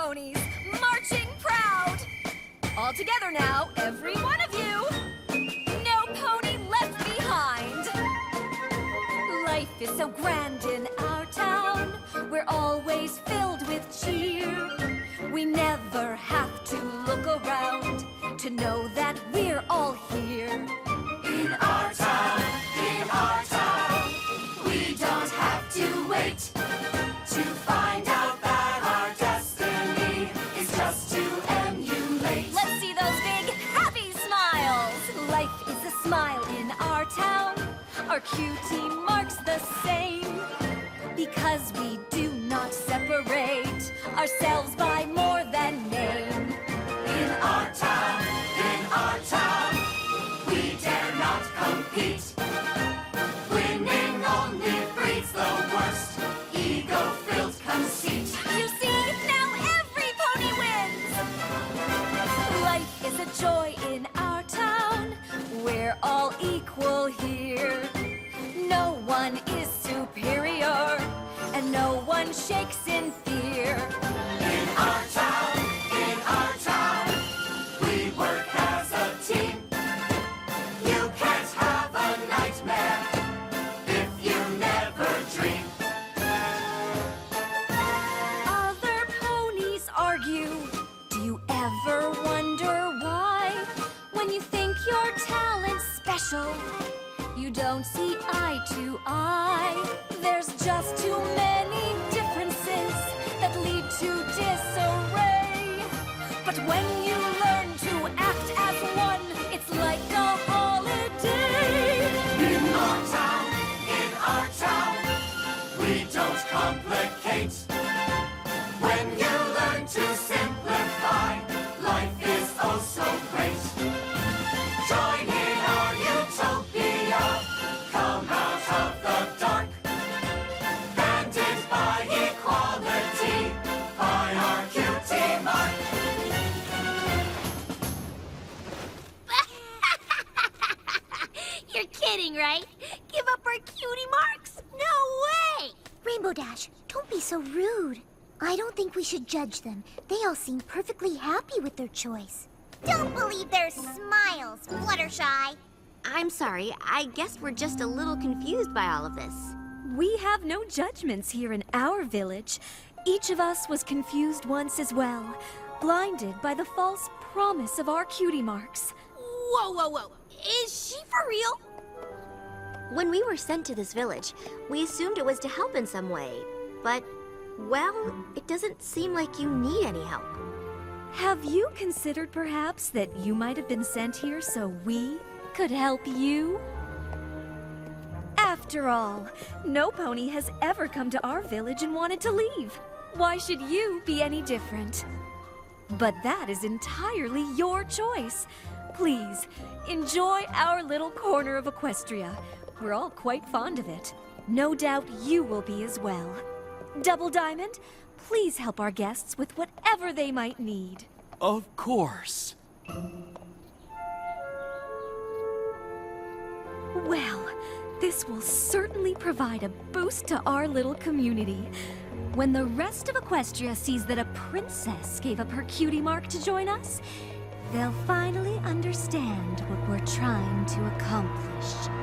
ponies, marching proud. All together now, every one of you. No pony left behind. Life is so grand in our town. We're always filled with cheer. We never have to look around to know that we're all here. In our town, we don't have to wait to find out that our destiny is just to emulate. Let's see those big, happy smiles. Life is a smile in our town. Our cutie marks the same, because we do not separate ourselves by more than name. In our town, we dare not compete. Winning only breeds the worst ego-filled conceit. You see, now every pony wins. Life is a joy in our town. We're all equal here. No one is superior, and no one shakes in fear. In our town, we work as a team. You can't have a nightmare if you never dream. Other ponies argue. Do you ever wonder why? When you think your talent's special, you don't see eye to eye. There's just too many differences that lead to disarray. But when you learn to act as one, it's like a holiday. In our town, we don't complicate. When you learn to simplify, life is oh so great. Join in our utopia, come out of the dark. Banded by equality, by our cutie mark. You're kidding, right? Give up our cutie marks? No way! Rainbow Dash, don't be so rude. I don't think we should judge them. They all seem perfectly happy with their choice. Don't believe their smiles, Fluttershy. I'm sorry, I guess we're just a little confused by all of this. We have no judgments here in our village. Each of us was confused once as well, blinded by the false promise of our cutie marks. Whoa. Is she for real? When we were sent to this village, we assumed it was to help in some way. But, well, it doesn't seem like you need any help. Have you considered perhaps that you might have been sent here so we could help you? After all, no pony has ever come to our village and wanted to leave. Why should you be any different? But that is entirely your choice. Please, enjoy our little corner of Equestria. We're all quite fond of it. No doubt you will be as well. Double Diamond, please help our guests with whatever they might need. Of course. Well, this will certainly provide a boost to our little community. When the rest of Equestria sees that a princess gave up her cutie mark to join us, they'll finally understand what we're trying to accomplish.